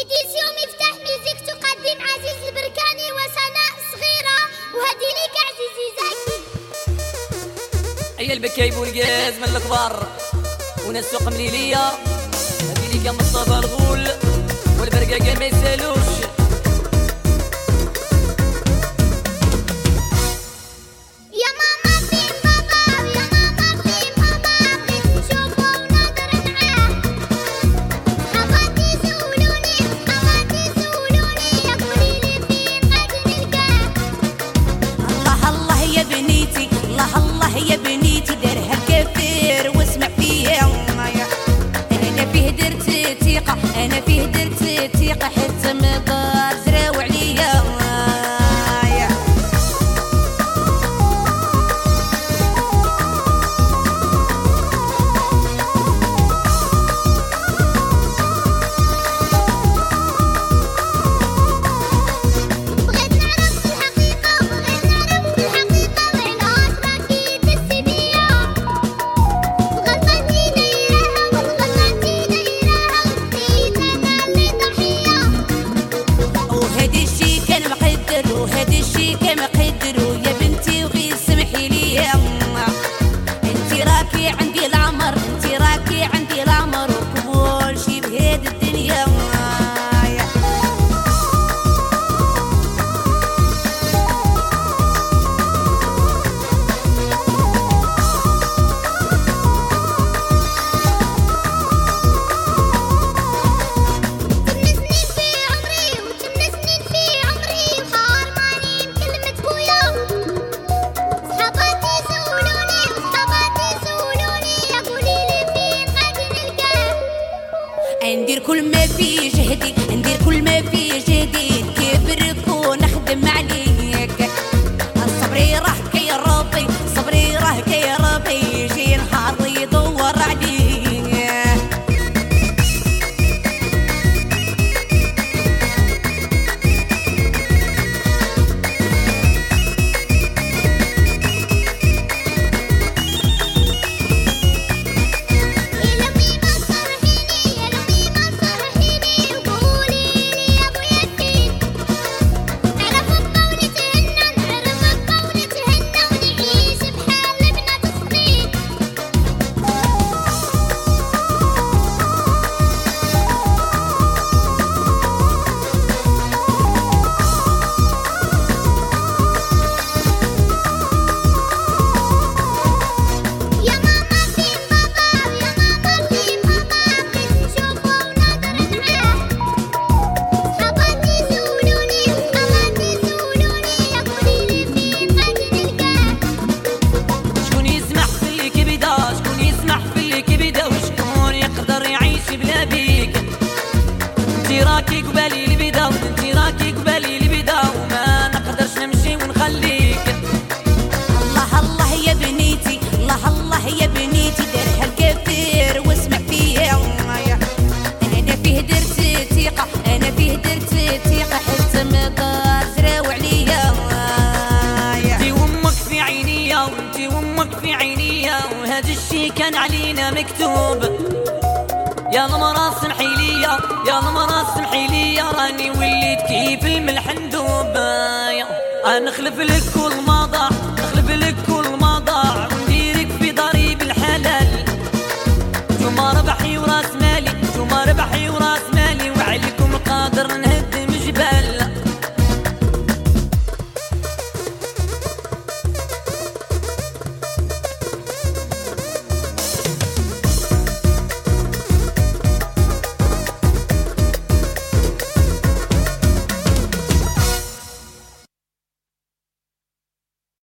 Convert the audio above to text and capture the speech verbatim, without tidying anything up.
إديسيون مفتاح ميوزيك تقدم عزيز البركاني وسناء صغيرة، وهدي ليك عزيزي زكي. أي البكايب والجاز من الكبار وناس سوق مليلية، هدي ليك يا مصطفى الغول والبرقاقة ما يسالوش. يا بنيتي دارها كثير واسمع فيا، انا فيه درت ثقة، انا فيه درت ثقة حتى ما دار زراو عليا. وهذا الشي كما قدروا يا بنتي وغير سمحي لي، انتي راكي عندي العمر، انتي راكي عندي العمر وكل شي بهاد الدنيا. ندير كل ما في جهدي، ندير كل ما في جهدي نكبرك ونخدم عليك. صبري راه كي ربي، صبري راه كي ربي يجي نهار يدور عليك. راكي قبالي البدا وانتي راكي قبالي البدا وما نقدرش نمشي ونخليك. الله الله يا بنيتي، الله الله يا بنيتي دارها الكثير واسمع فيا، انا فيه درت ثقة، انا فيه درت ثقة حتى ما دار زراو عليا. انتي وامك في عينيا وانتي وامك في عينيا وهذا الشي كان علينا مكتوب. يا المرا سمحي ليا، يا المرا سمحي ليا راني وليت كيف الملح ندوب. نخلف لك كل ما ضاع، نخلف لك كل ما ضاع ونديرك في داري بالحلال. شو ما ربحي وراس مالي، شو ما ربحي وراس